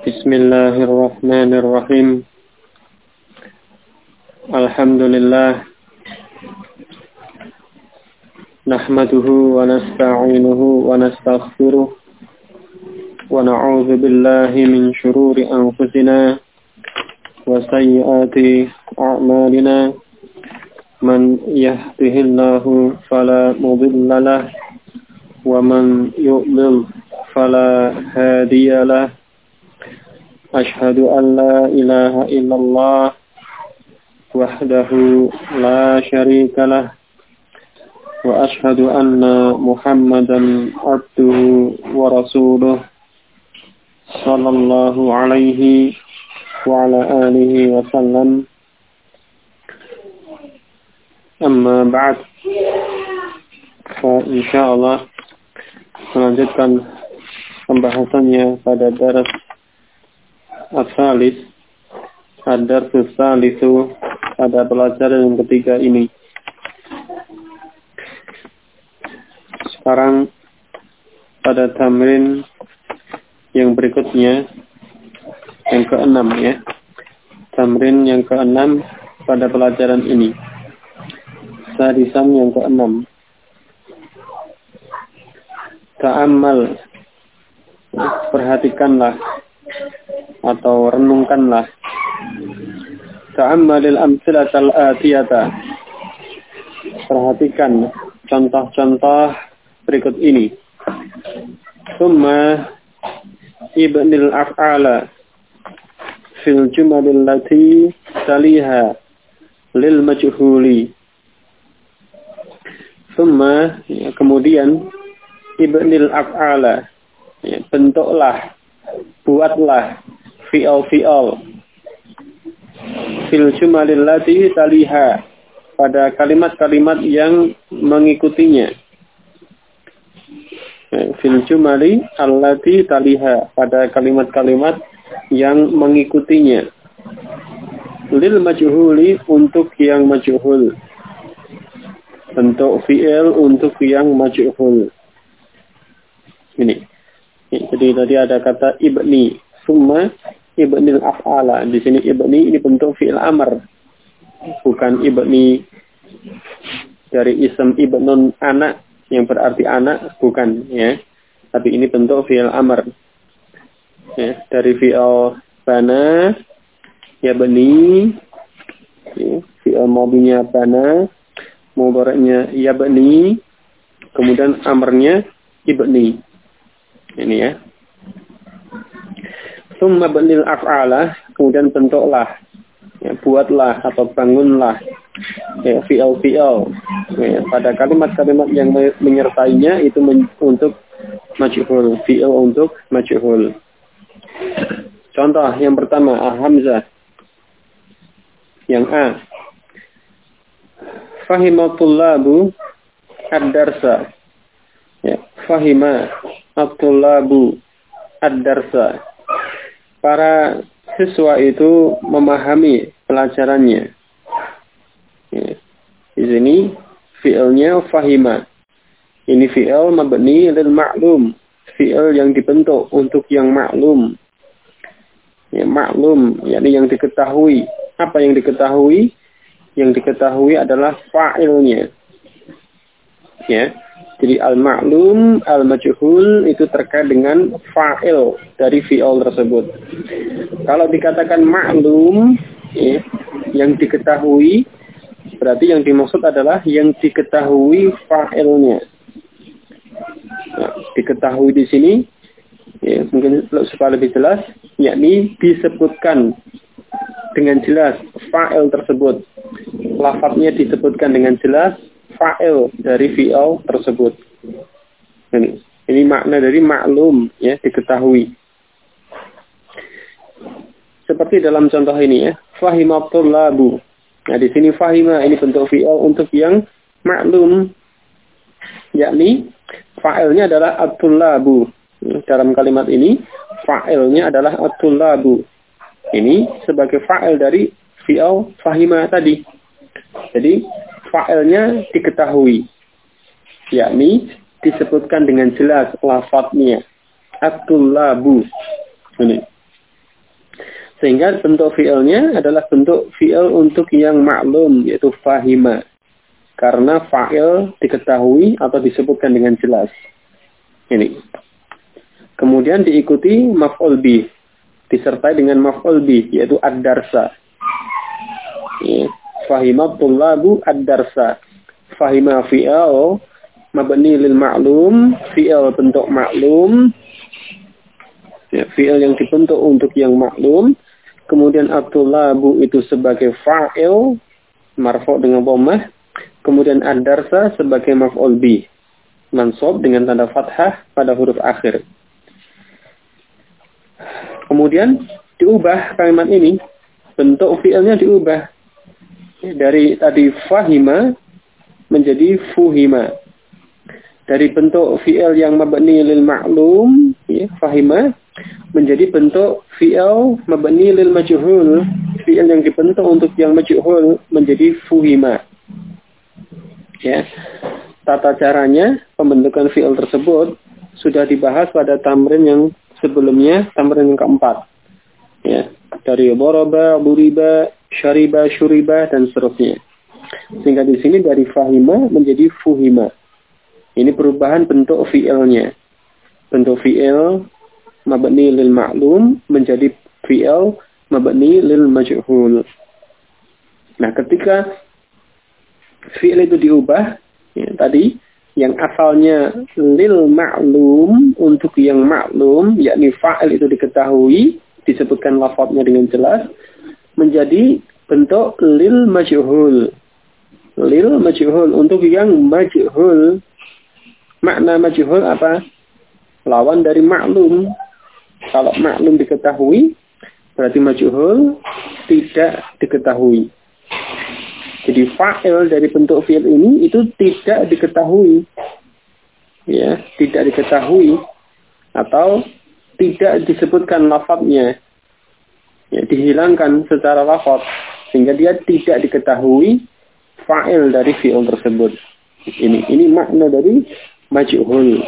Bismillahirrahmanirrahim. Alhamdulillah. Nahmaduhu wa nasta'inuhu wa nastaghfiruh. Wa na'udzu billahi min shururi anfusina wa sayyiati a'malina. Man yahdihillahu fala mudilla lahu wa man yudlil fala hadiya lahu. Ashhadu an la ilaha illallah wahdahu la syarika lah wa ashhadu anna Muhammadan abduhu wa rasuluh sallallahu alaihi wa ala alihi wa sallam. Amma ba'd, insyaallah melanjutkan pembahasannya pada daras As-Salis, Ad-Darsus Salisu, pada pelajaran yang ketiga ini. Sekarang pada tamrin yang berikutnya, yang ke-6 ya. Tamrin yang ke-6 pada pelajaran ini. Sadisan yang ke-6. Ta'ammal, perhatikanlah atau renungkanlah. Ta'ammalil amsilatal atiyata, perhatikan contoh-contoh berikut ini. Summa ibnil af'ala fil jumalil lati taliha lil majhuli. Summa, kemudian ibnil af'ala, bentuklah, buatlah fi'al fil jumalil lati taliha, pada kalimat-kalimat yang mengikutinya. Fil jumali allati taliha, pada kalimat-kalimat yang mengikutinya. Lil majhuli, untuk yang majhul. Bentuk fi'il untuk yang majhul. Ini. Jadi tadi ada kata ibni, summa ibnil af'ala. Di sini ibni ini bentuk fi'il amr, bukan ibni dari ism ibnun anak yang berarti anak, bukan ya. Tapi ini bentuk fi'il amr. Ya, dari fi'il bana yabni, ya, fi'il madhinya bana, mudhari'nya yabni, kemudian amrnya ibni. Ini ya. Summa benil af'ala, kemudian bentuklah, ya, buatlah atau bangunlah, ya, fi'al, ya, pada kalimat-kalimat yang menyertainya itu untuk majhul, fi'al untuk majhul. Contoh yang pertama, hamzah. Yang A. Fahimatullahu ad-darsa. Ya, fahima at-tullabu ad-darsa. Para siswa itu memahami pelajarannya. Ya. Di sini fi'ilnya fahima. Ini fi'il mabni lil ma'lum. Fi'il yang dibentuk untuk yang maklum. Ya, maklum, yakni yang diketahui. Apa yang diketahui? Yang diketahui adalah fa'ilnya. Ya. Jadi al-ma'lum, al-majhul itu terkait dengan fa'il dari fi'il tersebut. Kalau dikatakan ma'lum, ya, yang diketahui, berarti yang dimaksud adalah yang diketahui fa'ilnya. Nah, diketahui di sini, ya, mungkin supaya lebih jelas, yakni disebutkan dengan jelas fa'il tersebut. Lafadznya disebutkan dengan jelas fa'il dari fi'il tersebut. Ini makna dari maklum, ya, diketahui. Seperti dalam contoh ini ya, fahimatullahu. Nah, di sini fahima ini bentuk fi'il untuk yang maklum, yakni fa'ilnya adalah at-tullabu. Dalam kalimat ini fa'ilnya adalah at-tullabu. Ini sebagai fa'il dari fi'il fahima tadi. Jadi fa'ilnya diketahui, yakni disebutkan dengan jelas lafadznya at-tullabu. Ini. Sehingga bentuk fi'ilnya adalah bentuk fi'il untuk yang maklum, yaitu fahima. Karena fa'il diketahui atau disebutkan dengan jelas. Ini. Kemudian diikuti maf'ul bih, disertai dengan maf'ul bih, yaitu ad-darsa. Ya. Fahima tullabu ad-darsa. Fahima fi'il mabni lil ma'lum, fi'il bentuk maklum. Ya, fi'il yang dibentuk untuk yang maklum. Kemudian at-tullabu itu sebagai fa'il marfu' dengan dhammah. Kemudian ad-darsa sebagai maf'ul bih, mansub dengan tanda fathah pada huruf akhir. Kemudian diubah kalimat ini, bentuk fi'ilnya diubah dari tadi fahima menjadi fuhima. Dari bentuk fi'il yang mabni lil ma'lum, ya, fahima, menjadi bentuk fi'il mabni lil majhul, fi'il yang dibentuk untuk yang majhul menjadi fuhima. Ya. Tata caranya pembentukan fi'il tersebut sudah dibahas pada tamrin yang sebelumnya, tamrin yang keempat. Ya, dari daraba, duriba, syariba, syuriba dan seterusnya. Sehingga di sini dari fahima menjadi fuhima. Ini perubahan bentuk fi'ilnya. Bentuk fi'il mabni lil ma'lum menjadi fi'il mabni lil majhul. Nah, ketika fi'il itu diubah, ya, tadi yang asalnya lil ma'lum untuk yang maklum, yakni fa'il itu diketahui, disebutkan lafadznya dengan jelas, menjadi bentuk lil majhul. Lil majhul untuk yang majhul. Makna majhul apa? Lawan dari maklum. Kalau maklum diketahui, berarti majhul tidak diketahui. Jadi fa'il dari bentuk fi'il ini itu tidak diketahui. Ya, tidak diketahui atau tidak disebutkan lafadznya. Ya, dihilangkan secara lafadz sehingga dia tidak diketahui fa'il dari fi'il tersebut. Ini makna dari majhul.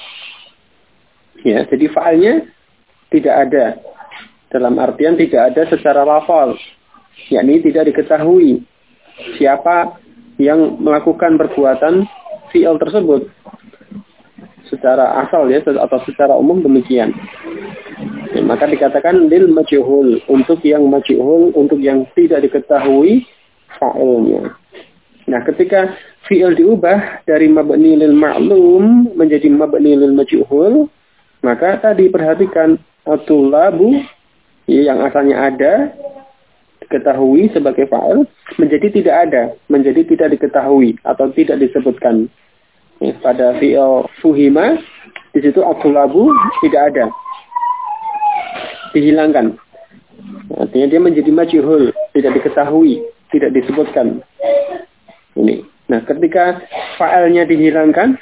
Ya, jadi fa'ilnya tidak ada. Dalam artian tidak ada secara lafadz. Yakni tidak diketahui siapa yang melakukan perbuatan fi'il tersebut secara asal, ya, atau secara umum demikian. Ya, maka dikatakan lil majhul, untuk yang majhul, untuk yang tidak diketahui fa'ilnya. Nah, ketika fi'il diubah dari mabni lil ma'lum menjadi mabni lil majhul, maka tadi perhatikan at-tullabu, ya, yang asalnya ada diketahui sebagai fa'il menjadi tidak ada, menjadi tidak diketahui atau tidak disebutkan. Ya, pada fi'il fuhima di situ at-tullabu tidak ada, dihilangkan. Artinya dia menjadi majhul, tidak diketahui, tidak disebutkan. Ini. Nah, ketika fa'ilnya dihilangkan,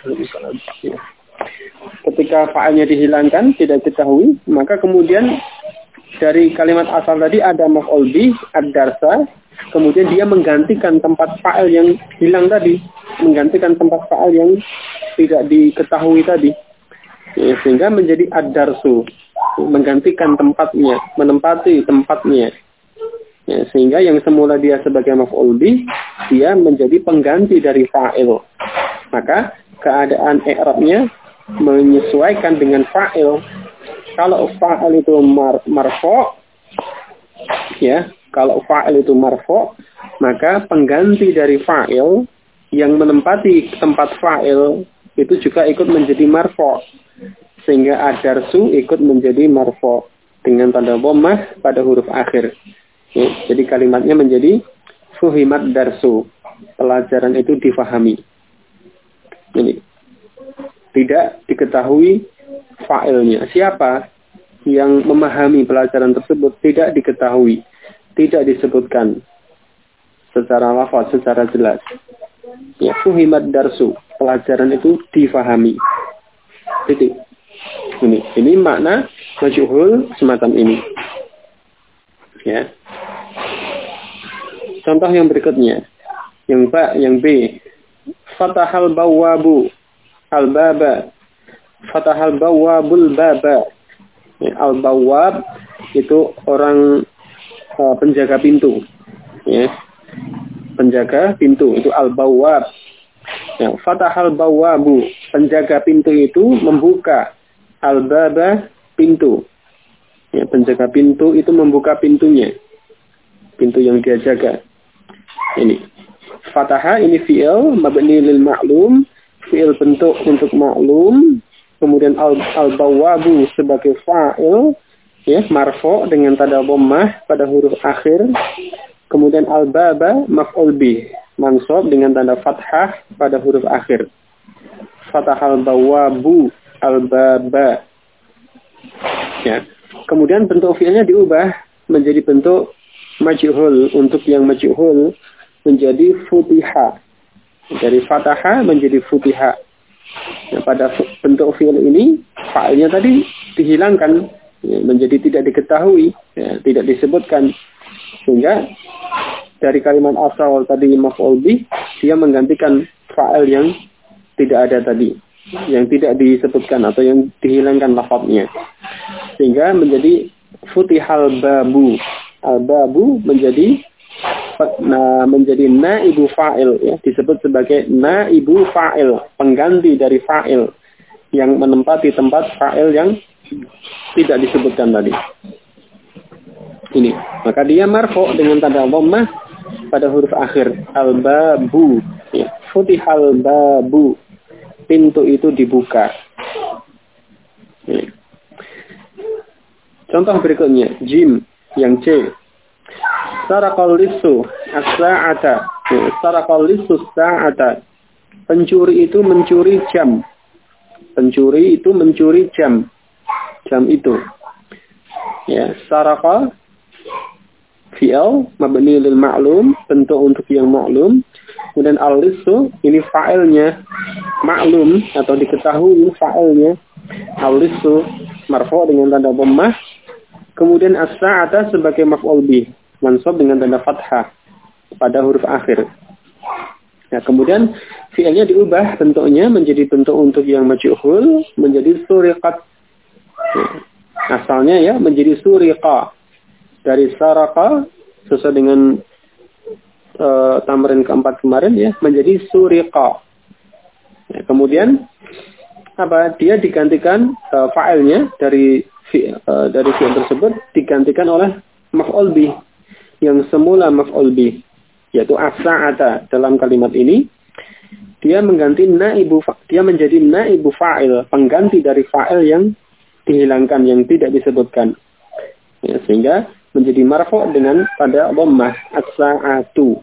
tidak diketahui, maka kemudian dari kalimat asal tadi ada maf'ul bih, ad-darsa, kemudian dia menggantikan tempat fa'il yang hilang tadi, menggantikan tempat fa'il yang tidak diketahui tadi. Ya, sehingga menjadi ad-darsu, menggantikan tempatnya, menempati tempatnya. Ya, sehingga yang semula dia sebagai maf'ul bih, dia menjadi pengganti dari fa'il. Maka keadaan i'rabnya menyesuaikan dengan fa'il. Kalau fa'il itu marfu', ya, kalau fa'il itu marfu', maka pengganti dari fa'il yang menempati tempat fa'il itu juga ikut menjadi marfu'. Sehingga ad-darsu ikut menjadi marfu' dengan tanda dhammah pada huruf akhir. Ya, jadi kalimatnya menjadi fuhimat darsu. Pelajaran itu difahami. Ini. Tidak diketahui fa'ilnya. Siapa yang memahami pelajaran tersebut tidak diketahui. Tidak disebutkan secara lafaz, secara jelas. Ya, fuhimat darsu. Pelajaran itu difahami. Titik. Ini makna majhul semacam ini. Ya. Contoh yang berikutnya. Yang B. Fatahal bawwabu al-baba. Fatahal bawwabul baba. Ya, al-bawwab itu orang penjaga pintu. Ya. Penjaga pintu itu al-bawwab. Ya, fatahal bawwabu, penjaga pintu itu membuka al-baba, pintu. Ya, penjaga pintu itu membuka pintunya. Pintu yang dia jaga. Ini. Fataha ini fi'il mabni lil ma'lum, fi'il bentuk untuk maklum. Kemudian al-bawwabu sebagai fa'il, ya, marfu' dengan tanda dhammah pada huruf akhir. Kemudian al-baba maf'ul bih, mansub dengan tanda fathah pada huruf akhir. Fatahal bawwabu al-baba. Ya. Kemudian bentuk fi'ilnya diubah menjadi bentuk majhul. Untuk yang majhul menjadi futiha. Dari fataha menjadi futiha. Nah, pada bentuk fi'il ini fa'ilnya tadi dihilangkan, ya, menjadi tidak diketahui, ya, tidak disebutkan. Sehingga dari kalimat asal tadi maf'ul bih, dia menggantikan fa'il yang tidak ada tadi, yang tidak disebutkan atau yang dihilangkan lafadznya. Sehingga menjadi futihal babu. Al-babu menjadi naibu fa'il, ya, disebut sebagai naibu fa'il, pengganti dari fa'il yang menempati tempat fa'il yang tidak disebutkan tadi. Ini, maka dia marfu' dengan tanda dhammah pada huruf akhir. Al-babu, ya, futihal babu, pintu itu dibuka. Ya. Contoh berikutnya, jim yang C. Sarakal lisu as-sa'ata. Sarakal lisu as-sa'ata. Pencuri itu mencuri jam. Pencuri itu mencuri jam. Jam itu. Ya, sarakal fi'il mabni lil ma'lum, bentuk untuk yang maklum. Kemudian al-lisu ini fa'ilnya maklum atau diketahui fa'ilnya. Al-lisu marfu' dengan tanda dhammah. Kemudian as-sa'ata sebagai maf'ul bih, mansub dengan tanda fathah pada huruf akhir. Nah, kemudian fi'ilnya diubah bentuknya menjadi bentuk untuk yang majhul, menjadi suriqat. Asalnya ya menjadi suriqa. Dari saraka sesuai dengan tamrin keempat kemarin ya menjadi suriqa. Ya, kemudian apa? Dia digantikan fa'ilnya dari fi'il tersebut digantikan oleh maf'ul bih yang semula maf'ul bih, yaitu as-sa'ata. Dalam kalimat ini dia mengganti dia menjadi naibu fa'il, pengganti dari fa'il yang dihilangkan, yang tidak disebutkan. Ya, sehingga menjadi marfu' dengan pada dhammah as-sa'atu.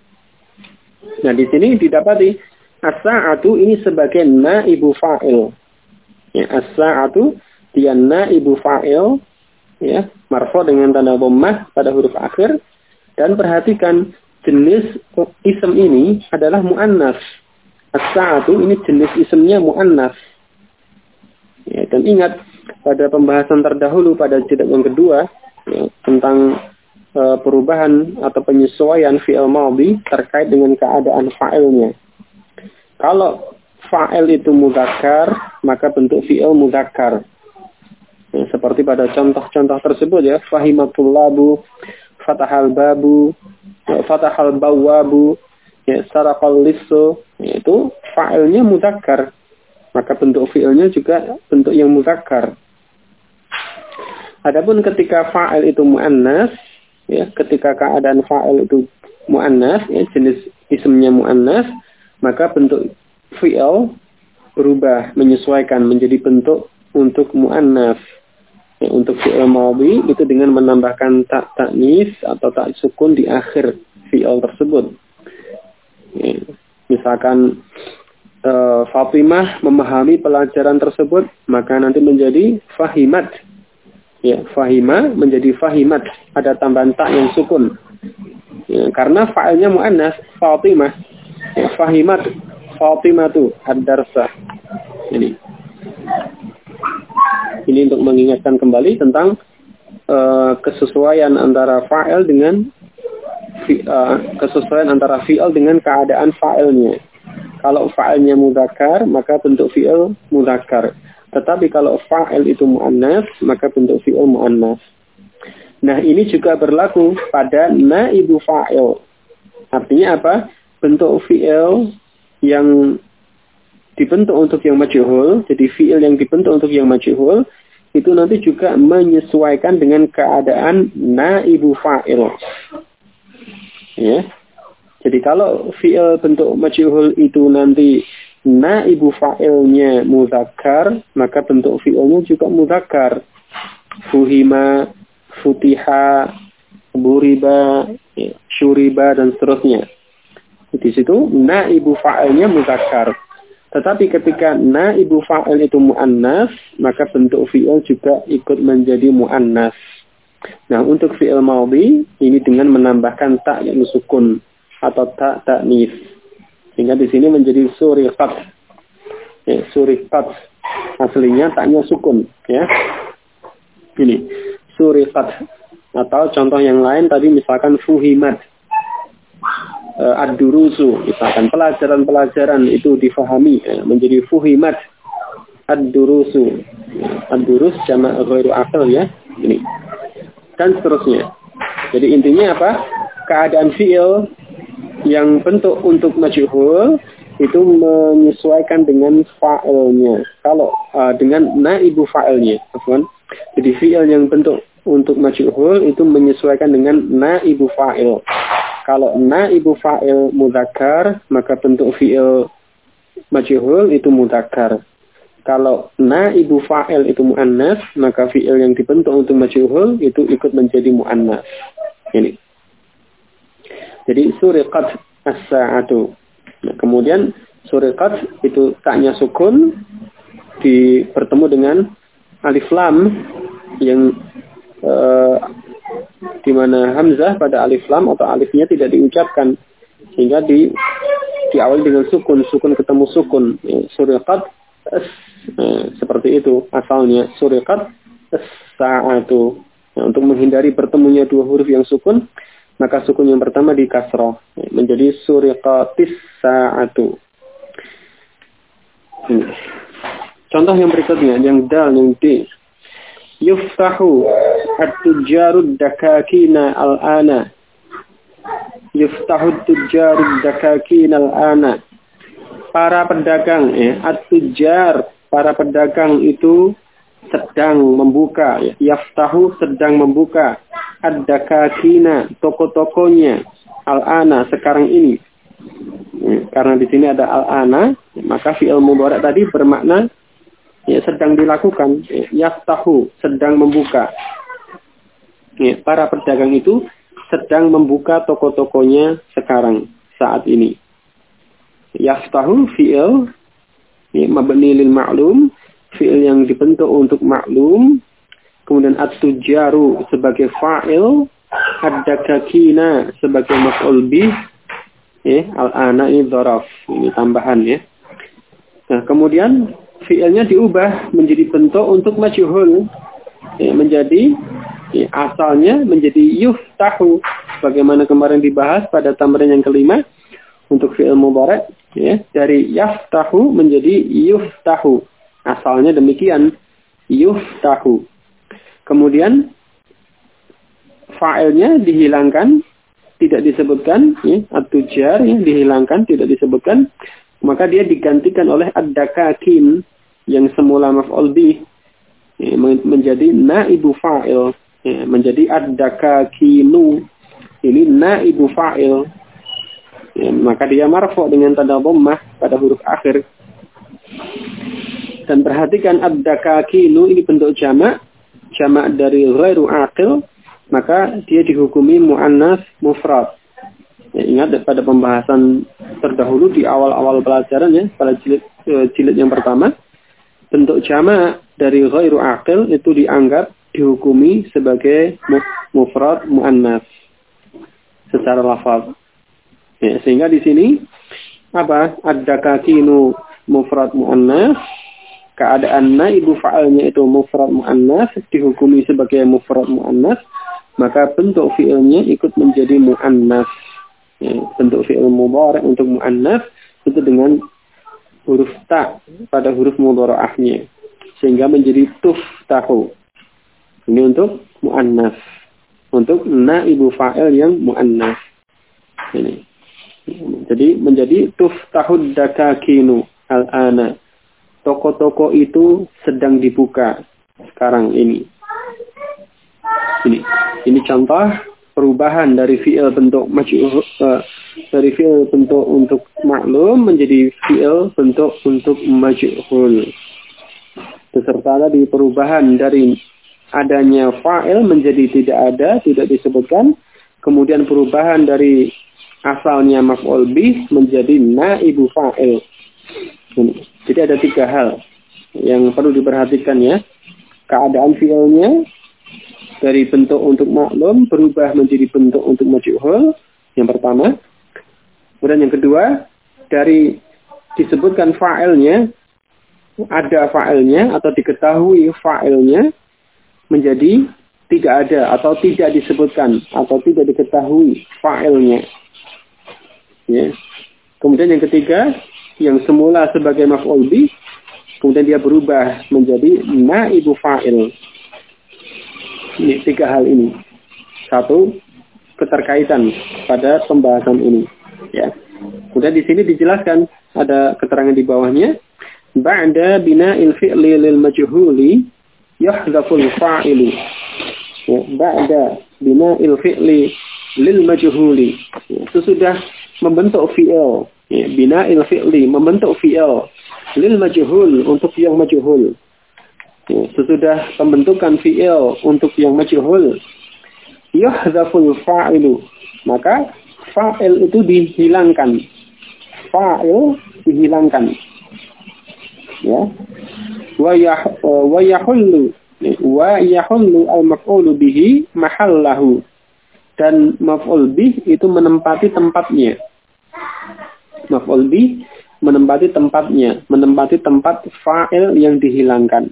Nah, di sini didapati as-sa'atu ini sebagai naibu fa'il. Ya, as-sa'atu dia naibu fa'il, ya, marfu' dengan tanda dhammah pada huruf akhir. Dan perhatikan jenis isim ini adalah muannas. As-sa'atu ini jenis isimnya muannas. Ya, dan ingat pada pembahasan terdahulu pada jilid yang kedua, ya, tentang perubahan atau penyesuaian fi'il madhi terkait dengan keadaan fa'ilnya. Kalau fa'il itu mudzakkar, maka bentuk fi'il mudzakkar. Ya, seperti pada contoh-contoh tersebut ya, fahimatul labu, fatahal babu, fatahal bawwabu, ya, sarakal lisu, yaitu fa'ilnya mudzakkar. Maka bentuk fi'ilnya juga bentuk yang mudzakkar. Adapun ketika fa'il itu muannas, ya, ketika keadaan fa'il itu muannas, ya, jenis isimnya muannas, maka bentuk fi'il berubah, menyesuaikan menjadi bentuk untuk muannas. Ya, untuk fi'il madhi itu dengan menambahkan tak ta'nis atau tak sukun di akhir fi'il tersebut. Ya, misalkan Fatimah memahami pelajaran tersebut, maka nanti menjadi fahimat. Ya, fahima menjadi fahimat, ada tambahan tak yang sukun. Ya, karena fa'ilnya muannas, Fatimah. Ya, fahimat, Fatimatu ad-darsa. Ini untuk mengingatkan kembali tentang kesesuaian antara fa'il dengan kesesuaian antara fi'il dengan keadaan fa'ilnya. Kalau fa'ilnya mudzakkar, maka bentuk fi'il mudzakkar. Tetapi kalau fa'il itu muannas, maka bentuk fi'il muannas. Nah, ini juga berlaku pada naibu fa'il. Artinya apa? Bentuk fi'il yang dibentuk untuk yang majhul, jadi fi'il yang dibentuk untuk yang majhul, itu nanti juga menyesuaikan dengan keadaan naibu fa'il. Ya. Jadi kalau fi'il bentuk majhul itu nanti naibu fa'ilnya mudzakkar, maka bentuk fi'ilnya juga mudzakkar. Fuhima, futiha, buriba, syuriba, dan seterusnya. Di situ naibu fa'ilnya mudzakkar. Tetapi ketika naibu fa'il itu mu'annas, maka bentuk fi'il juga ikut menjadi mu'annas. Nah, untuk fi'il madhi ini dengan menambahkan ta yang sukun atau ta ta'nis. Sehingga di sini menjadi suriqat. Ya, suriqat. Aslinya taknya sukun, ya. Ini suriqat. Atau contoh yang lain tadi misalkan fuhimat. Ad-durusu, misalkan pelajaran-pelajaran itu difahami, menjadi fuhimat. Ad-durusu. Ad-durus jamak ghairu aqil, ya. Ini. Dan seterusnya. Jadi intinya apa? Keadaan fi'il yang bentuk untuk majhul itu menyesuaikan dengan fa'ilnya. Kalau dengan naibu fa'ilnya, jadi fi'il yang bentuk untuk majhul itu menyesuaikan dengan naibu fa'il. Kalau naibu fa'il mudzakkar, maka bentuk fi'il majhul itu mudzakkar. Kalau naibu fa'il itu muannas, maka fi'il yang dibentuk untuk majhul itu ikut menjadi muannas. Ini. Jadi suriqat as-sa'atu. Nah, kemudian suriqat itu taknya sukun bertemu dengan alif lam yang di mana hamzah pada alif lam atau alifnya tidak diucapkan, sehingga diawali dengan sukun ketemu sukun. Suriqat seperti itu asalnya, suriqat as-sa'atu. Nah, untuk menghindari bertemunya dua huruf yang sukun, maka sukun yang pertama di kasrah menjadi suriqatis sa'atu. Contoh yang berikutnya, yang dal, yang d. Yuftahu at-tujjarud dakakina al-ana. Yuftahu at-tujjarud dakakina al-ana. Para pedagang, at-tujjar, para pedagang itu sedang membuka, yaftahu sedang membuka, ad-dakakina toko-tokonya, al-ana sekarang ini. Karena di sini ada al-ana, maka fi'il mudhari' tadi bermakna sedang dilakukan. Yaftahu sedang membuka. Para pedagang itu sedang membuka toko-tokonya sekarang, saat ini. Yaftahu fi'il mabni lil ma'lum, fi'il yang dibentuk untuk maklum. Kemudian at-tujjaru sebagai fa'il, ad-dakakina sebagai maf'ul bih, al-ana ini dzaraf, ini tambahan, ya. Nah, kemudian fi'ilnya diubah menjadi bentuk untuk majhul, menjadi asalnya menjadi yuftahu, bagaimana kemarin dibahas pada tamrin yang kelima untuk fi'il mudhari', dari yaftahu menjadi yuftahu. Asalnya demikian, yuftahu. Kemudian fa'ilnya dihilangkan, tidak disebutkan, at-tujjar dihilangkan, tidak disebutkan, maka dia digantikan oleh ad-dakakin yang semula maf'ul bih, menjadi naibu fa'il, menjadi ad-dakakinu. Ini naibu fa'il. Maka dia marfu' dengan tanda dhammah pada huruf akhir. Dan perhatikan ad-dakakinu ini bentuk jamak dari ghairu aqil, maka dia dihukumi muannas mufrad. Ingat pada pembahasan terdahulu di awal-awal pelajaran, pada jilid yang pertama, bentuk jamak dari ghairu aqil itu dianggap dihukumi sebagai mufrad muannas secara lafaz. Sehingga di sini apa? Ad-dakakinu mufrad muannas. Keadaan naibu fa'ilnya itu mufrad muannas, dihukumi sebagai mufrad muannas, maka bentuk fi'ilnya ikut menjadi muannas. Bentuk fi'il mudhari' untuk muannas itu dengan huruf ta pada huruf mudhari'ahnya, sehingga menjadi tuftahu. Ini untuk muannas. untuk naibu fa'il yang mu'annas. Ini. Jadi menjadi tuftahud dakakinu al-ana. Toko-toko itu sedang dibuka sekarang ini. Ini contoh perubahan dari fi'il bentuk dari fi'il bentuk untuk maklum menjadi fi'il bentuk untuk majhul. Beserta tadi perubahan dari adanya fa'il menjadi tidak ada, tidak disebutkan. Kemudian perubahan dari asalnya maf'ul bih menjadi naibu fa'il. Jadi ada 3 hal yang perlu diperhatikan ya. Keadaan fi'ilnya dari bentuk untuk maklum berubah menjadi bentuk untuk majhul. Yang pertama. Kemudian yang kedua, dari disebutkan fa'ilnya, ada fa'ilnya atau diketahui fa'ilnya menjadi tidak ada atau tidak disebutkan atau tidak diketahui fa'ilnya. Ya. Kemudian yang ketiga, yang semula sebagai maf'ul bih, kemudian dia berubah menjadi naibu fa'il. Ini 3 hal ini. 1, keterkaitan pada pembahasan ini. Ya. Kemudian di sini dijelaskan ada keterangan di bawahnya. Ba'da bina'il fi'li lil majhuli yahdhaful fa'ilu. Ya, ba'da bina'il fi'li lil majhuli. Ya, sesudah membentuk fi'il. Ya, bina'il fi'li membentuk fi'il lil majhul untuk yang majhul. Ya, sesudah pembentukan fi'il untuk yang majhul, yahdhaful fa'ilu, maka fa'il itu dihilangkan. Fa'il dihilangkan. Ya. Wa yahullu al-maf'ulu bihi mahallahu. Dan maf'ul bih itu menempati tempatnya. Maf'ul bih menempati tempatnya, menempati tempat fa'il yang dihilangkan.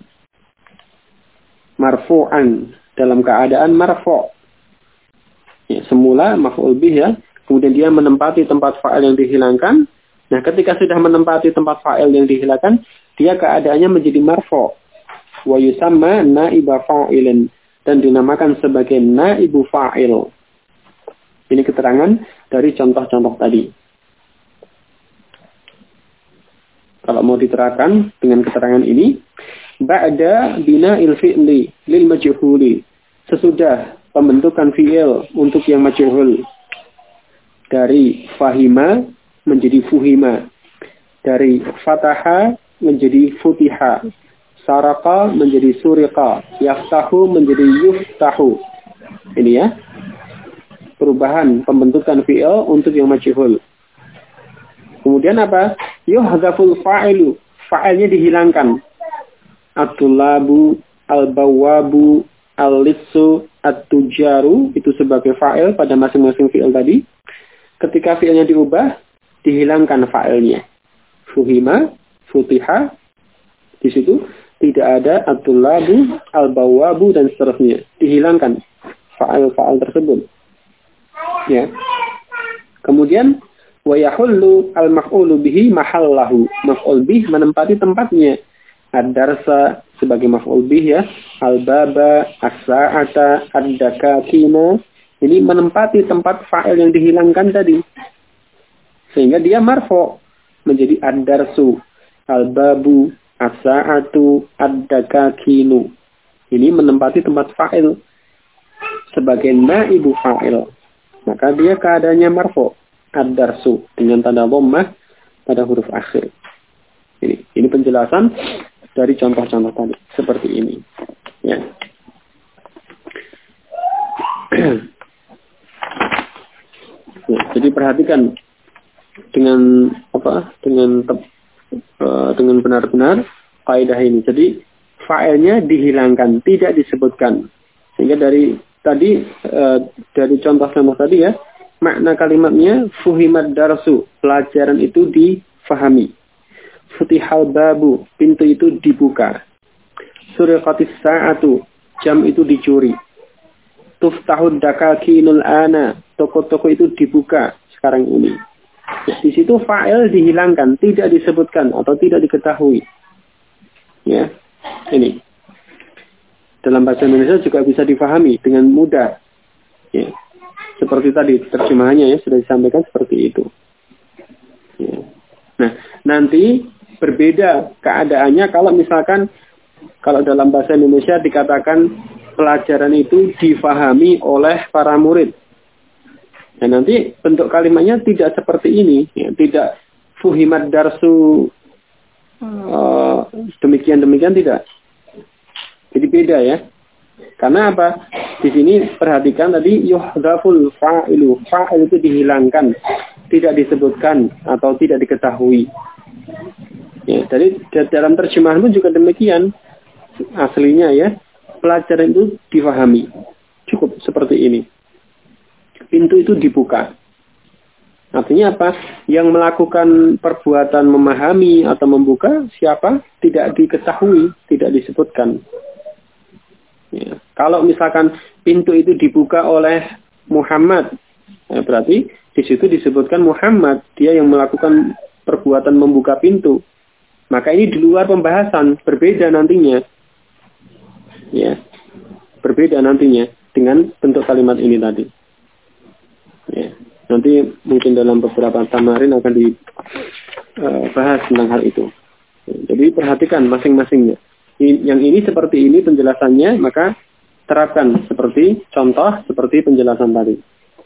Marfu'an, dalam keadaan marfu'. Ya, semula maf'ul bih ya, kemudian dia menempati tempat fa'il yang dihilangkan. Nah, ketika sudah menempati tempat fa'il yang dihilangkan, dia keadaannya menjadi marfu'. Wa yusamma naiba fa'ilin, dan dinamakan sebagai naibu fa'il. Ini keterangan dari contoh-contoh tadi. Kalau mau diterangkan dengan keterangan ini, ba'da bina'il fi'li lil majhuli, sesudah pembentukan fi'il untuk yang majhul, dari fahima menjadi fuhima, dari fataha menjadi futiha, saraka menjadi surika, yaftahu menjadi yuftahu. Ini ya, perubahan pembentukan fi'il untuk yang majhul. Kemudian apa? Yuhdzaful fa'ilu, fa'ilnya dihilangkan. At-tullabu, al-bawabu, al-lissu, at-tujaru, itu sebagai fa'il pada masing-masing fi'il tadi. Ketika fi'ilnya diubah, dihilangkan fa'ilnya. Fuhima, futiha, di situ tidak ada at-tullabu, al-bawabu, dan seterusnya. Dihilangkan fa'il-fa'il tersebut. Ya. Kemudian, wa yahullu al-maf'ulu bihi mahallahu. Maf'ul bih menempati tempatnya. Ad-darsa sebagai maf'ul bih ya. Al-baba, as-sa'ata, ad-dakakina. Ini menempati tempat fa'il yang dihilangkan tadi. Sehingga dia marfu' menjadi ad-darsu, al-babu, as-sa'atu, ad-dakakinu. Ini menempati tempat fa'il sebagai naibu fa'il. Maka dia keadaannya marfu'. Ad-darsu dengan tanda dhammah pada huruf akhir. Ini penjelasan dari contoh-contoh tadi seperti ini. Ya. Ya, jadi perhatikan dengan apa? Dengan benar-benar kaidah ini. Jadi fa'ilnya dihilangkan, tidak disebutkan. Sehingga dari contoh-contoh tadi ya, makna kalimatnya fuhimat darsu, pelajaran itu difahami. Futihal babu, pintu itu dibuka. Suriqatis sa'atu, jam itu dicuri. Tuftahud dakakinul ana, toko-toko itu dibuka sekarang ini. Di situ fa'il dihilangkan, tidak disebutkan atau tidak diketahui. Ya, ini. Dalam bahasa Indonesia juga bisa difahami dengan mudah. Ya. Seperti tadi terjemahannya ya sudah disampaikan seperti itu. Ya. Nah, nanti berbeda keadaannya kalau misalkan kalau dalam bahasa Indonesia dikatakan pelajaran itu difahami oleh para murid. Nah, nanti bentuk kalimatnya tidak seperti ini, ya. Tidak fuhimat darsu demikian tidak. Jadi beda ya. Karena apa? Di sini perhatikan tadi yuhdaful fa'ilu. Fa'il itu dihilangkan, tidak disebutkan atau tidak diketahui. Ya, jadi dalam terjemahan pun juga demikian. Aslinya ya, pelajaran itu difahami. Cukup seperti ini. Pintu itu dibuka. Artinya apa? Yang melakukan perbuatan memahami atau membuka siapa? Tidak diketahui, tidak disebutkan. Ya. Kalau misalkan pintu itu dibuka oleh Muhammad, ya berarti di situ disebutkan Muhammad, dia yang melakukan perbuatan membuka pintu. Maka ini di luar pembahasan, berbeda nantinya. Ya, berbeda nantinya dengan bentuk kalimat ini tadi. Ya. Nanti mungkin dalam beberapa tamarin akan dibahas tentang hal itu. Jadi perhatikan masing-masingnya. Yang ini seperti ini penjelasannya, maka terapkan seperti contoh, seperti penjelasan tadi.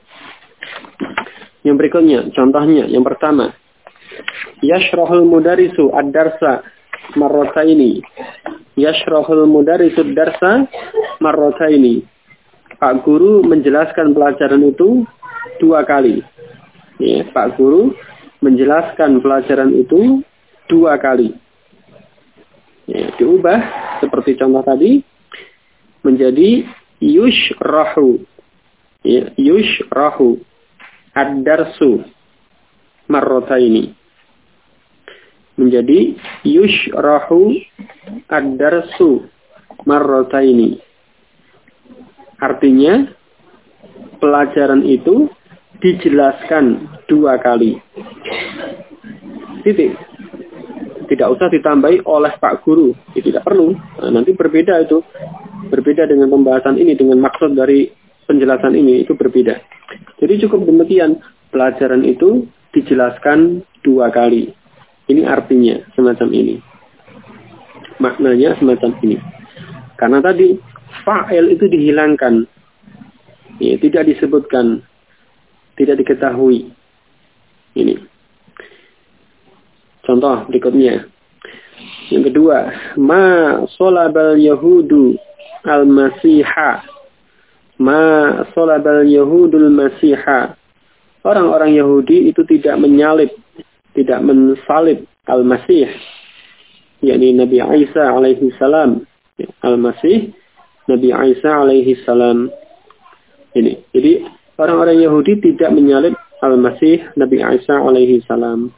Yang berikutnya, contohnya, yang pertama. Yashrahul mudarisu ad-darsa marrataini. Yashrahul mudarisu ad-darsa marrataini. Pak Guru menjelaskan pelajaran itu 2 kali. Ya, Pak Guru menjelaskan pelajaran itu 2 kali. Ya, diubah seperti contoh tadi menjadi yushrahu. Ya, yushrahu ad-darsu marrataini. Menjadi yushrahu ad-darsu marrataini. Artinya pelajaran itu dijelaskan 2 kali. Titik. Tidak usah ditambahi oleh Pak Guru. Tidak perlu. Nah, nanti berbeda itu. Berbeda dengan pembahasan ini. Dengan maksud dari penjelasan ini. Itu berbeda. Jadi cukup demikian. Pelajaran itu dijelaskan 2 kali. Ini artinya semacam ini. Maknanya semacam ini. Karena tadi fa'il itu dihilangkan. Ya, tidak disebutkan. Tidak diketahui. Ini. Contoh berikutnya. Yang kedua, ma solabal yahudu al-masiha. Ma solabal yahudul masiha. Orang-orang Yahudi itu tidak menyalib, tidak mensalib al-masih. Yakni Nabi Isa alaihi salam. Al-masih, Nabi Isa alaihi salam. Ini. Jadi, orang-orang Yahudi tidak menyalib al-masih Nabi Isa alaihi salam.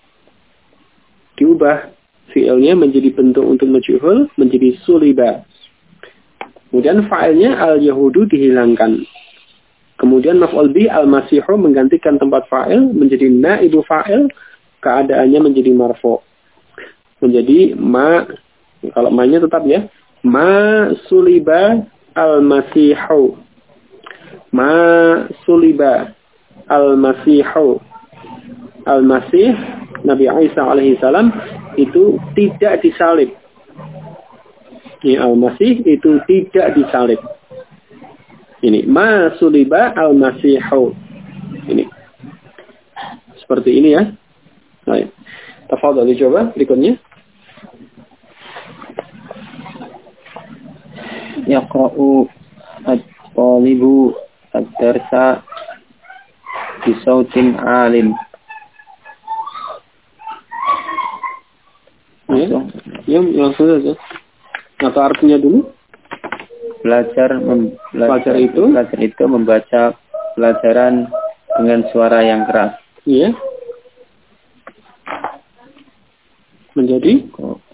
Diubah fi'ilnya menjadi bentuk untuk majhul, menjadi suliba. Kemudian fa'ilnya al-yahudu dihilangkan. Kemudian maf'ul bi al-masihu menggantikan tempat fa'il menjadi naibu fa'il, keadaannya menjadi marfu'. Menjadi ma, kalau ma-nya tetap ya, ma suliba al-masihu. Ma suliba al-masihu. Al-masih Nabi Isa alaihi salam itu tidak disalib. Al-Masih itu tidak disalib. Ini ma suliba al-masihu. Ini. Seperti ini ya. Baik. Tafadhal dicoba berikutnya. Yaqra'u at-talibu ad-darsa bi sautin 'alim. Ya, langsung saja. Atau artinya dulu? Pelajar itu membaca pelajaran dengan suara yang keras. Iya. Menjadi?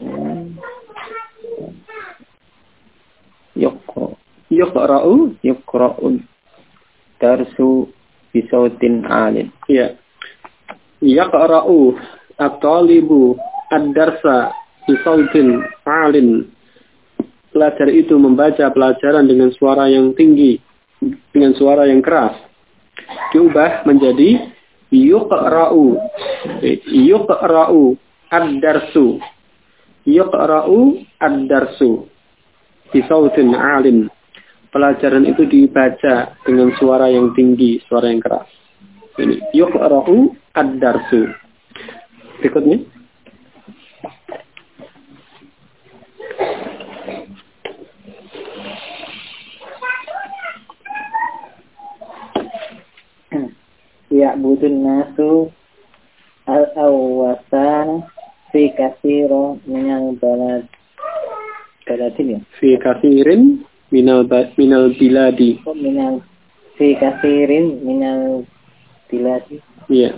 Yuqra'u darsu bisautin alim. Iya. Yaqra'u at-talibu ad-darsa bisautin alim. Pelajar itu membaca pelajaran dengan suara yang tinggi. dengan suara yang keras. Diubah menjadi yuqra'u. Yuqra'u ad-darsu. Yuqra'u ad-darsu. Bisautin 'alin. Pelajaran itu dibaca dengan suara yang tinggi, suara yang keras. Ini yuqra'u ad-darsu. Berikutnya. Ya'budun nasu al-awwasan fi katsirin minal baladin ya. Fi katsirin minal biladi. Fi katsirin minal biladi. Iya.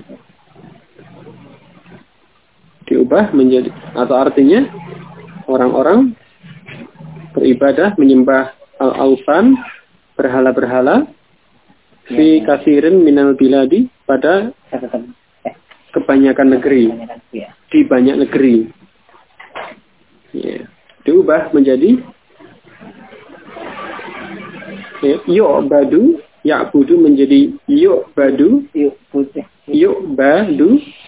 Diubah menjadi, atau artinya orang-orang beribadah menyembah al-awsan, berhala-berhala, fi katsirin minal biladi, pada kebanyakan negeri, di banyak negeri. Ya. Diubah menjadi yu'badu, ya'budu menjadi yu'badu, yu'badu,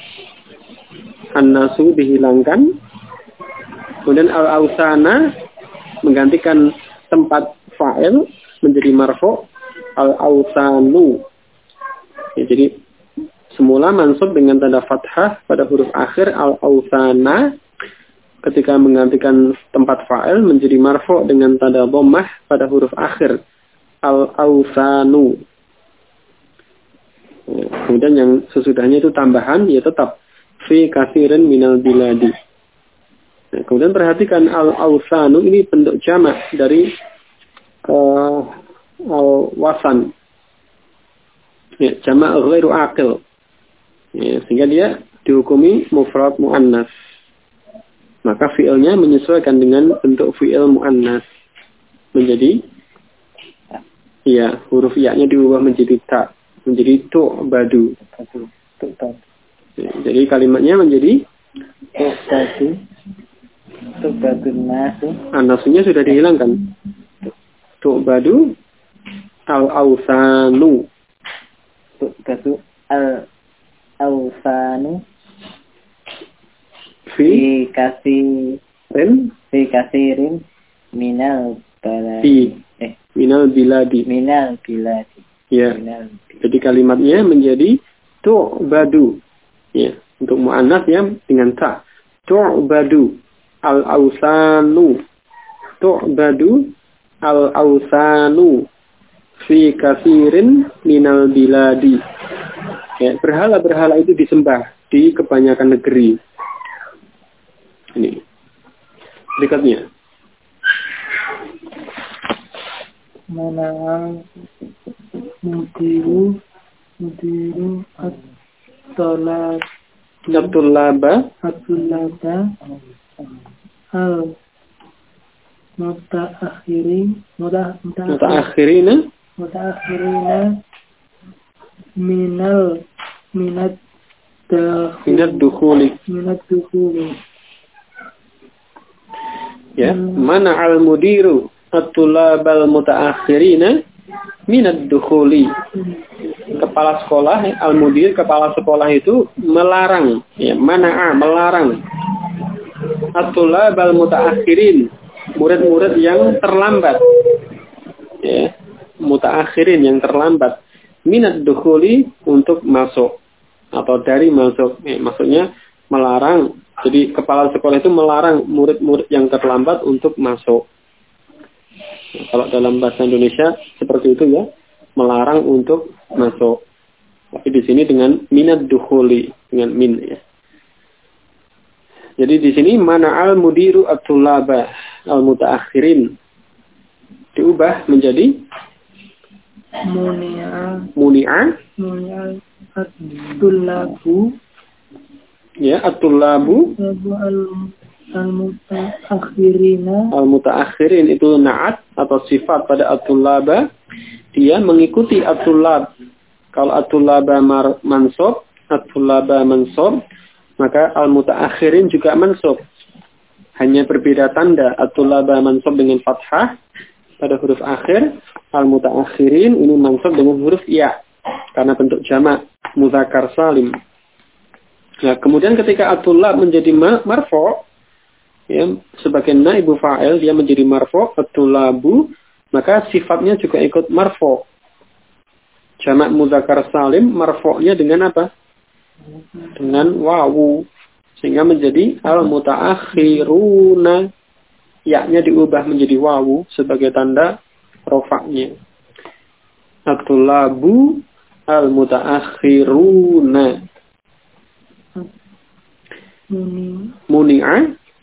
an-nasu dihilangkan, kemudian al-awsana menggantikan tempat fa'il menjadi marfu', al-awsanu. Ya, jadi semula mansub dengan tanda fathah pada huruf akhir al-awsana, ketika menggantikan tempat fa'il menjadi marfu' dengan tanda dhammah pada huruf akhir al-awsanu. Ya, kemudian yang sesudahnya itu tambahan, ya tetap fi katsirin minal biladi. Nah, kemudian perhatikan al-awsanu ini bentuk jamak dari al-wasan. Ya, jamak ghairu aqil. Ya, sehingga dia dihukumi mufrad muannas. Maka fi'ilnya menyesuaikan dengan bentuk fi'il muannas. Menjadi, ya, huruf ya-nya diubah menjadi ta, menjadi tu'badu. Ya, jadi kalimatnya menjadi tu'badun nasu. An-nasunya sudah dihilangkan. Tu'badu al-awsanu. Tu'badu al-awsanu Fi katsirin minal baladi. Minal biladi. Ya. Jadi kalimatnya menjadi tu'badu. Ya, untuk muannas ya dengan ta. Tu'badu al-awsanu. Tu'badu al-awsanu fi katsirin minal biladi. Ya, berhala-berhala itu disembah di kebanyakan negeri. Ini berikutnya. Mana mudiru Abdullaba al mutaakhirina minad dukhuli. Ya, mana al-mudiru at-tulabal mutaakhirina minad dukhuli. Kepala sekolah, al-mudir, kepala sekolah itu melarang, ya, melarang at-tulabal mutaakhirin, murid-murid yang terlambat. Ya, mutaakhirin yang terlambat, minad dukhuli, untuk masuk atau dari masuk. Ya, maksudnya melarang. Jadi kepala sekolah itu melarang murid-murid yang terlambat untuk masuk. Nah, kalau dalam bahasa Indonesia seperti itu ya, melarang untuk masuk. Tapi di sini dengan minad dukhuli, dengan min ya. Jadi di sini mana al-mudiru at-tulaba al-mutaakhirin diubah menjadi muni'a at-tulabu. Ya, at-tulabu al-mutaakhirin itu na'at atau sifat pada at-tulaba. Dia mengikuti at-tulab. Kalau at-tulaba mansub, at-tulaba mansub, maka al-mutaakhirin juga mansub. Hanya berbeda tanda. At-tulaba mansub dengan fathah, pada huruf akhir. Al-mutaakhirin ini mansub dengan huruf ya karena bentuk jamak mudzakkar salim. Nah, kemudian ketika at-tullab menjadi marfu', ya, sebagai naibu fa'il dia menjadi marfu', at-tullabu, maka sifatnya juga ikut marfu'. Jamak mudzakkar salim marfu'nya dengan apa? Dengan wawu, sehingga menjadi al-mutaakhiruna. Ya-nya diubah menjadi wawu sebagai tanda rofaknya. At-tullabu al-mutaakhiruna. Muni'a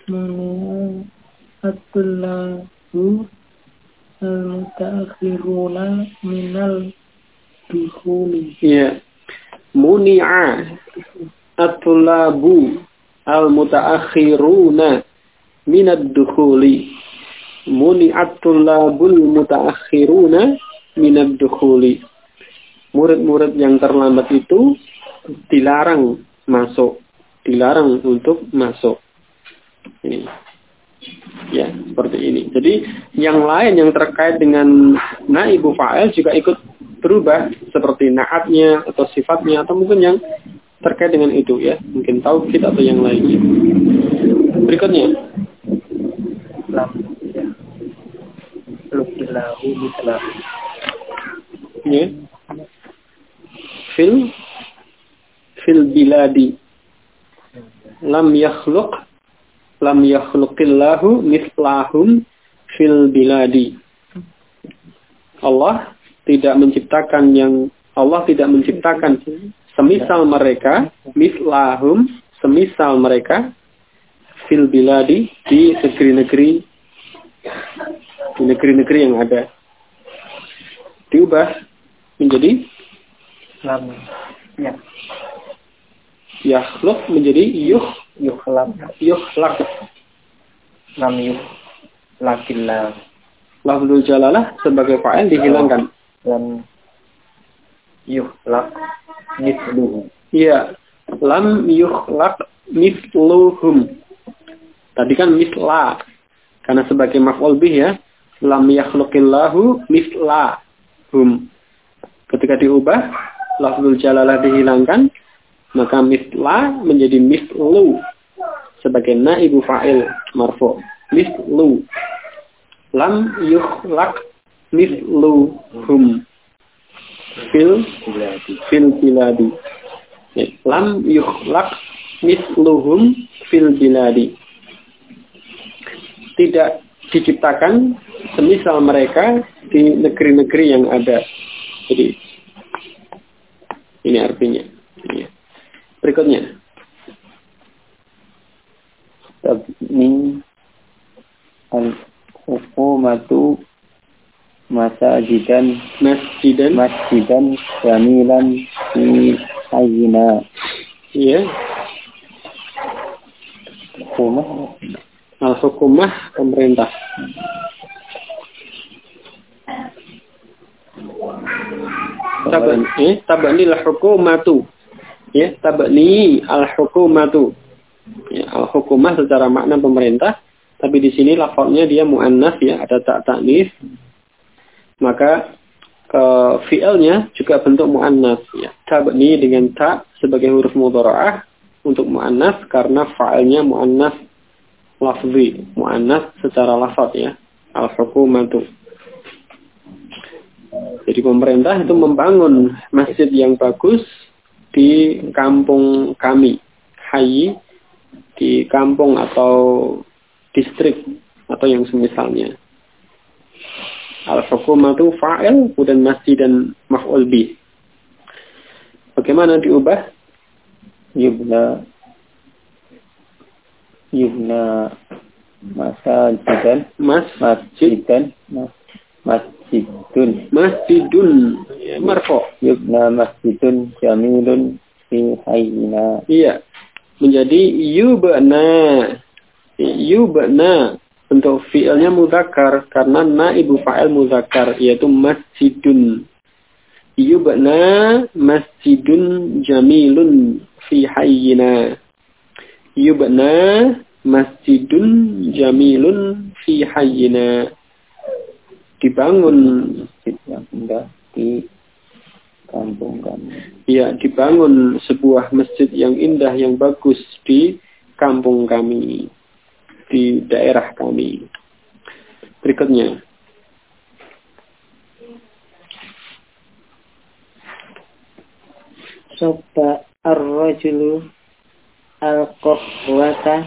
at-tullabu al-mutaakhiruna minal dukhuli. Ya. Muni'a at-tullabu al-mutaakhiruna minad dukhuli. Muni'atul labul mutaakhiruna minad dukhuli. Murid-murid yang terlambat itu dilarang masuk, dilarang untuk masuk. Ini. Ya, seperti ini. Jadi yang lain yang terkait dengan naibu fa'il juga ikut berubah, seperti naatnya atau sifatnya atau mungkin yang terkait dengan itu, ya, mungkin taukid atau yang lainnya. Berikutnya Lam ya. Lukillahu mislahu. Ya. Fil biladi. Lam yakhluqillahu mislahum fil biladi. Allah tidak menciptakan semisal mereka, mislahum, semisal mereka, fil biladi, di negeri-negeri yang ada. Diubah menjadi Lam ya. Yakhluq menjadi yukhlaq. Lam yukhlaqillah. Lafzul jalalah sebagai fa'il dihilangkan. Dan yukhlaq misluhu. Iya. Lam yukhlaq misluhum. Tadi kan misla. Karena sebagai maf'ul bih, ya. Lam yakhluqillahu mislahum. Ketika diubah, lafzul jalalah dihilangkan, maka misla menjadi mislu sebagai naibu fa'il marfu'. Mislu. Lam yukhlaq misluhum fil biladi. Lam yukhlaq misluhum fil biladi. Tidak diciptakan semisal mereka di negeri-negeri yang ada. Jadi ini artinya. Berikutnya. Tabni al-hukumatu masjidan jamilan fi hayyina. Iya. Hukumah Al-hukumah pemerintah. Tabani al-hukumatu. Ya, tabani al-hukumatu. Ya, al-hukumah secara makna pemerintah, tapi di sini lafadznya dia muannats, ya, ada tak ta'nits. Maka fi'ilnya juga bentuk muannats, ya. Tabani dengan ta sebagai huruf mudhara'ah untuk muannats karena fa'ilnya muannats lafzi, muannats secara lafadz, ya. Al-hukumatu. Jadi pemerintah itu membangun masjid yang bagus di kampung kami, hayy, di kampung atau distrik atau yang semisalnya. Al-hukumatu fa'il, kemudian masjid dan maf'ul bih. Bagaimana diubah? Yubna masjidun ya, marfu. Yubna masjidun jamilun fi hayyina. Iya. Menjadi yubna bentuk fi'ilnya mudzakkar karena naibu fa'il mudzakkar yaitu masjidun. Yubna masjidun jamilun fi hayyina. Yubna masjidun jamilun fi hayyina. dibangun masjid yang indah di kampung kami. Ya, dibangun sebuah masjid yang indah, yang bagus di kampung kami, di daerah kami. Berikutnya. Sobba ar-rajulu al-qahwata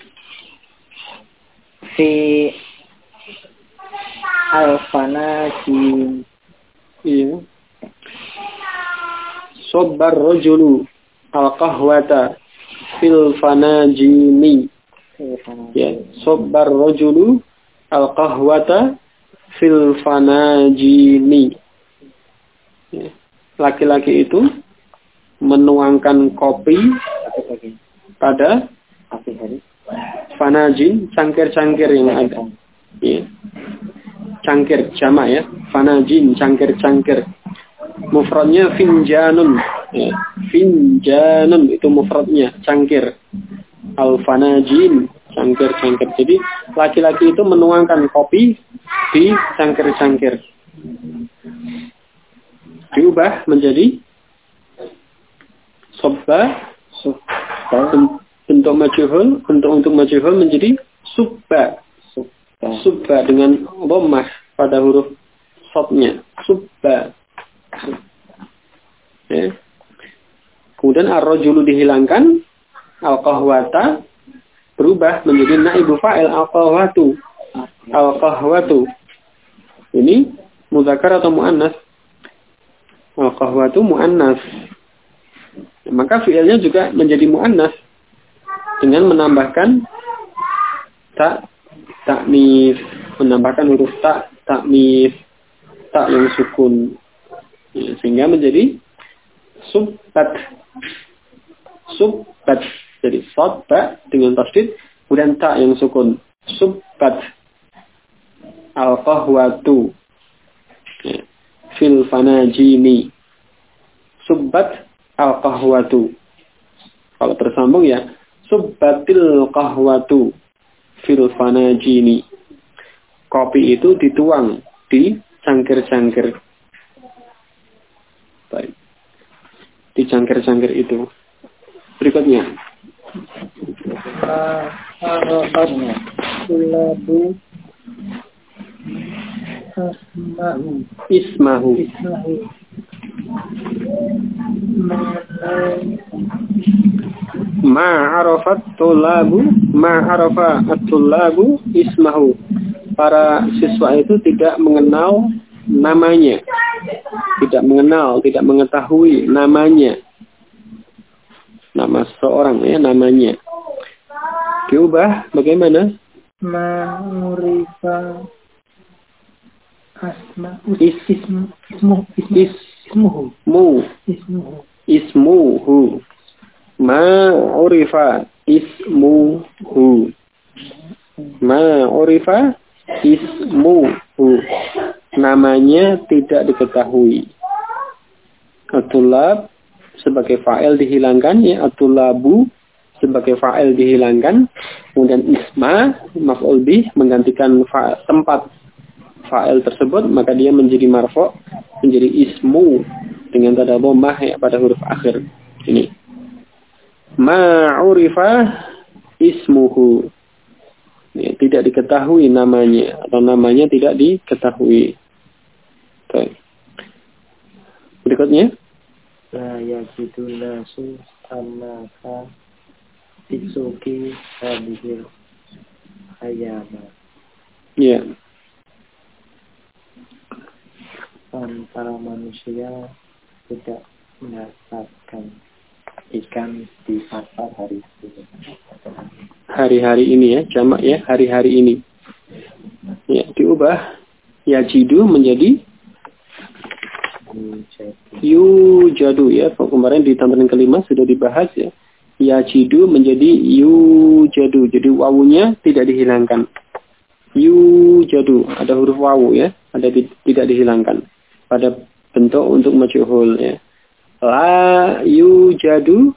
fi al-fanajin. Iya. Sobbar rajulu al-qahwata fil fanajini. Ya, sobbar rajulu al-qahwata fil fanajini. Ya. Laki-laki itu menuangkan kopi pada fanajin, cangkir-cangkir yang ada. Ya. Cangkir jamak ya, fanajin, cangkir-cangkir. Mufradnya finjanun, ya. Finjanun itu mufradnya, cangkir. Al-fanajin, cangkir-cangkir. Jadi laki-laki itu menuangkan kopi di cangkir-cangkir. Diubah menjadi sobba, bentuk majhul, untuk majhul menjadi subba. Subba dengan dhammah pada huruf sodnya. Subba. Ya. Kemudian ar-rajulu dihilangkan, al-qahwata berubah menjadi naibu fa'il al-qahwatu. Al-qahwatu. Ini muzakkar atau muannas? Al-qahwatu muannas. Maka fi'ilnya juga menjadi muannas dengan menambahkan taknis, menambahkan huruf taknis, tak yang sukun. Ya, sehingga menjadi subbat. Subbat. Jadi sobba dengan tasdid, kemudian tak yang sukun. Subbat. Al-qahwatu. Ya. Fil fanajini. Subbat al-qahwatu. Kalau tersambung ya, subbatil qahwatu fil fanajini. Kopi itu dituang di cangkir-cangkir. Baik. Di cangkir-cangkir itu. Berikutnya. Ismahu. Ma'arafat at-tullabu ismahu. Para siswa itu tidak mengenal namanya. Tidak mengenal, tidak mengetahui namanya. Nama seorang ya, namanya. Diubah bagaimana? Ma'urifa ismuhu. Ma'urifa ismuhu. Ma'urifa ismuhu. Namanya tidak diketahui. At-tullab sebagai fa'il dihilangkan ya, at-tullabu sebagai fa'il dihilangkan, kemudian isma maf'ul bih menggantikan tempat fa'il tersebut, maka dia menjadi marfu', menjadi ismu dengan tanda dhammah ya pada huruf akhir. Ini ma'urifa ismuhu. Ya, tidak diketahui namanya atau namanya tidak diketahui. Baik. Berikutnya la yajidu nasu annaka fisuki hadihil ayama. Ya. Para manusia tidak mendapatkan ikan di pasar hari ini. Hari-hari ini ya, jamak ya, hari-hari ini. Ya, diubah yajidu menjadi yujadu ya. Kemarin di tambahan kelima sudah dibahas ya. Yajidu menjadi yujadu. Jadi wawunya tidak dihilangkan. Yujadu, ada huruf wawu ya, tidak dihilangkan pada bentuk untuk majhul ya. La yujadu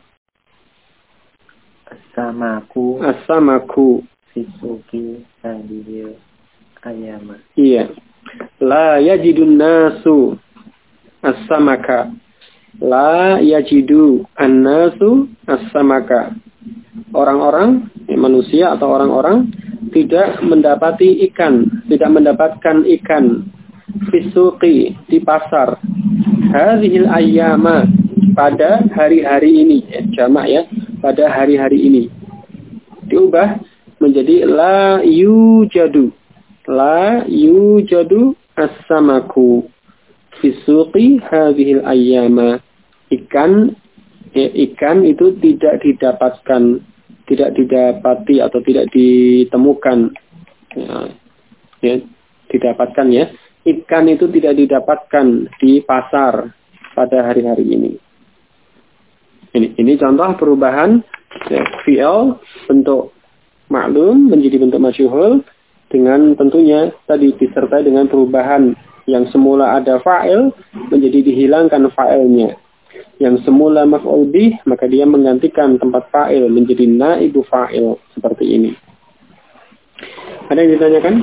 asamaku fisuki hadihil ayama. Iya. La yajidun nasu as-samaka. La yajidu an-nasu as-samaka. Orang-orang, manusia atau orang-orang tidak mendapati ikan, tidak mendapatkan ikan fisuqi, di pasar. Hadhil ayyama, pada hari-hari ini, jamak ya, pada hari-hari ini. Diubah menjadi la yujadu. La yujadu as-samaku fisuqi hadhil ayyama. Ikan itu tidak didapatkan, tidak didapati atau tidak ditemukan. Ya, didapatkan ya. Ikan itu tidak didapatkan di pasar pada hari-hari ini. Ini contoh perubahan ya, fi'il bentuk maklum menjadi bentuk masyhur dengan tentunya tadi disertai dengan perubahan yang semula ada fa'il menjadi dihilangkan fa'ilnya. Yang semula maf'ul bih maka dia menggantikan tempat fa'il menjadi naibu fa'il seperti ini. Ada yang ditanyakan?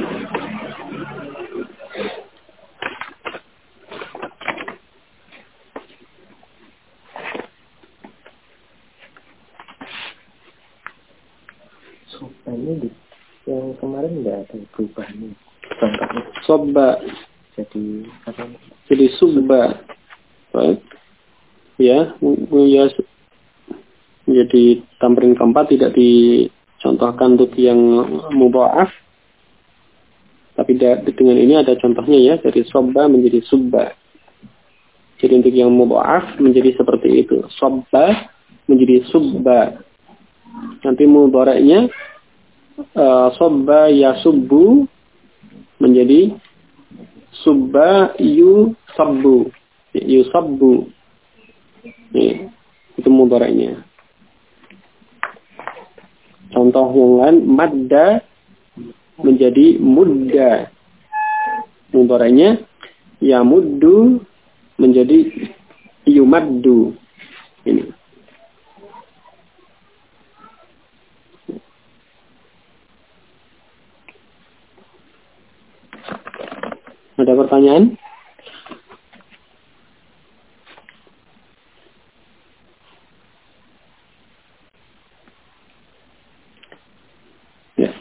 Ini yang kemarin enggak ada perubahannya. Contohnya Sobba jadi apa? Jadi subba. Right. Ya, jadi tamrin keempat tidak dicontohkan untuk yang mudha'af. Tapi dengan ini ada contohnya ya, dari sobba menjadi subba. Jadi untuk yang mudha'af menjadi seperti itu. Sobba menjadi subba. Nanti mudhari'nya sobba yasubbu menjadi subba yusabbu. Yusabbu. Itu mudhari'nya. Contoh yang lain, madda menjadi mudda. Mudhari'nya yamuddu menjadi yumaddu. Ini. Ada pertanyaan? Ya.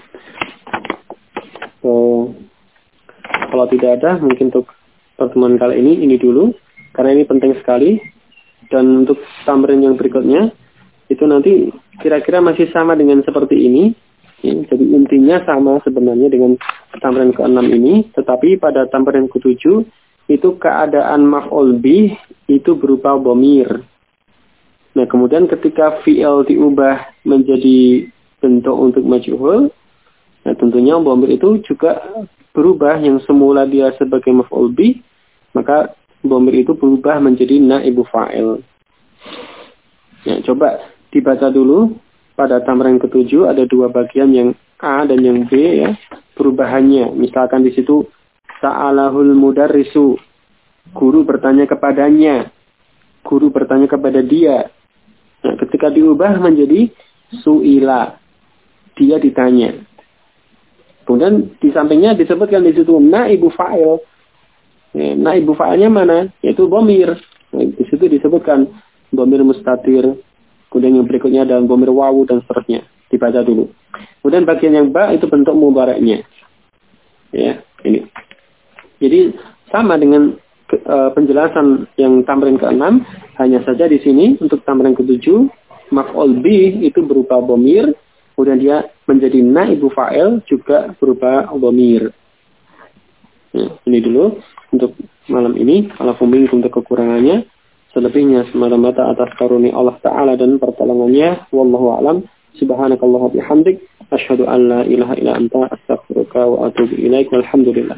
So, kalau tidak ada, mungkin untuk pertemuan kali ini dulu. Karena ini penting sekali. Dan untuk tamrin yang berikutnya, itu nanti kira-kira masih sama dengan seperti ini. Ya, jadi intinya sama sebenarnya dengan tamrin ke-6 ini, tetapi pada tamrin ke-7 itu keadaan maf'ul bih itu berupa dhamir. Nah, kemudian ketika fi'il diubah menjadi bentuk untuk majhul, nah tentunya dhamir itu juga berubah, yang semula dia sebagai maf'ul bih, maka dhamir itu berubah menjadi naibu fa'il. Nah, coba dibaca dulu. Pada tamrin ke-7 ada dua bagian, yang A dan yang B ya, perubahannya. Misalkan di situ sa'alahul mudarrisu, guru bertanya kepadanya, guru bertanya kepada dia. Nah, ketika diubah menjadi su'ila, dia ditanya. Kemudian di sampingnya disebutkan di situ naibu fa'il. Naibu fa'ilnya mana? Yaitu dhamir. Nah, di situ disebutkan dhamir mustatir. Kemudian yang berikutnya ada dhamir wawu dan seterusnya. Dibaca dulu. Kemudian bagian yang ba itu bentuk mudhari'nya. Ya, ini. Jadi sama dengan penjelasan yang tamrin ke-6, hanya saja di sini untuk tamrin ke-7 maf'ul bih itu berupa dhamir, kemudian dia menjadi naibu fa'il juga berupa dhamir. Ya, ini dulu untuk malam ini. Alafu minkum untuk kekurangannya. Selebihnya semata-mata atas karunia Allah Ta'ala dan pertolongannya. Wallahu a'lam. Subhanakallah wa bihamdik. Asyhadu an la ilaha illa anta astaghfiruka wa atubu ilaik. Walhamdulillah.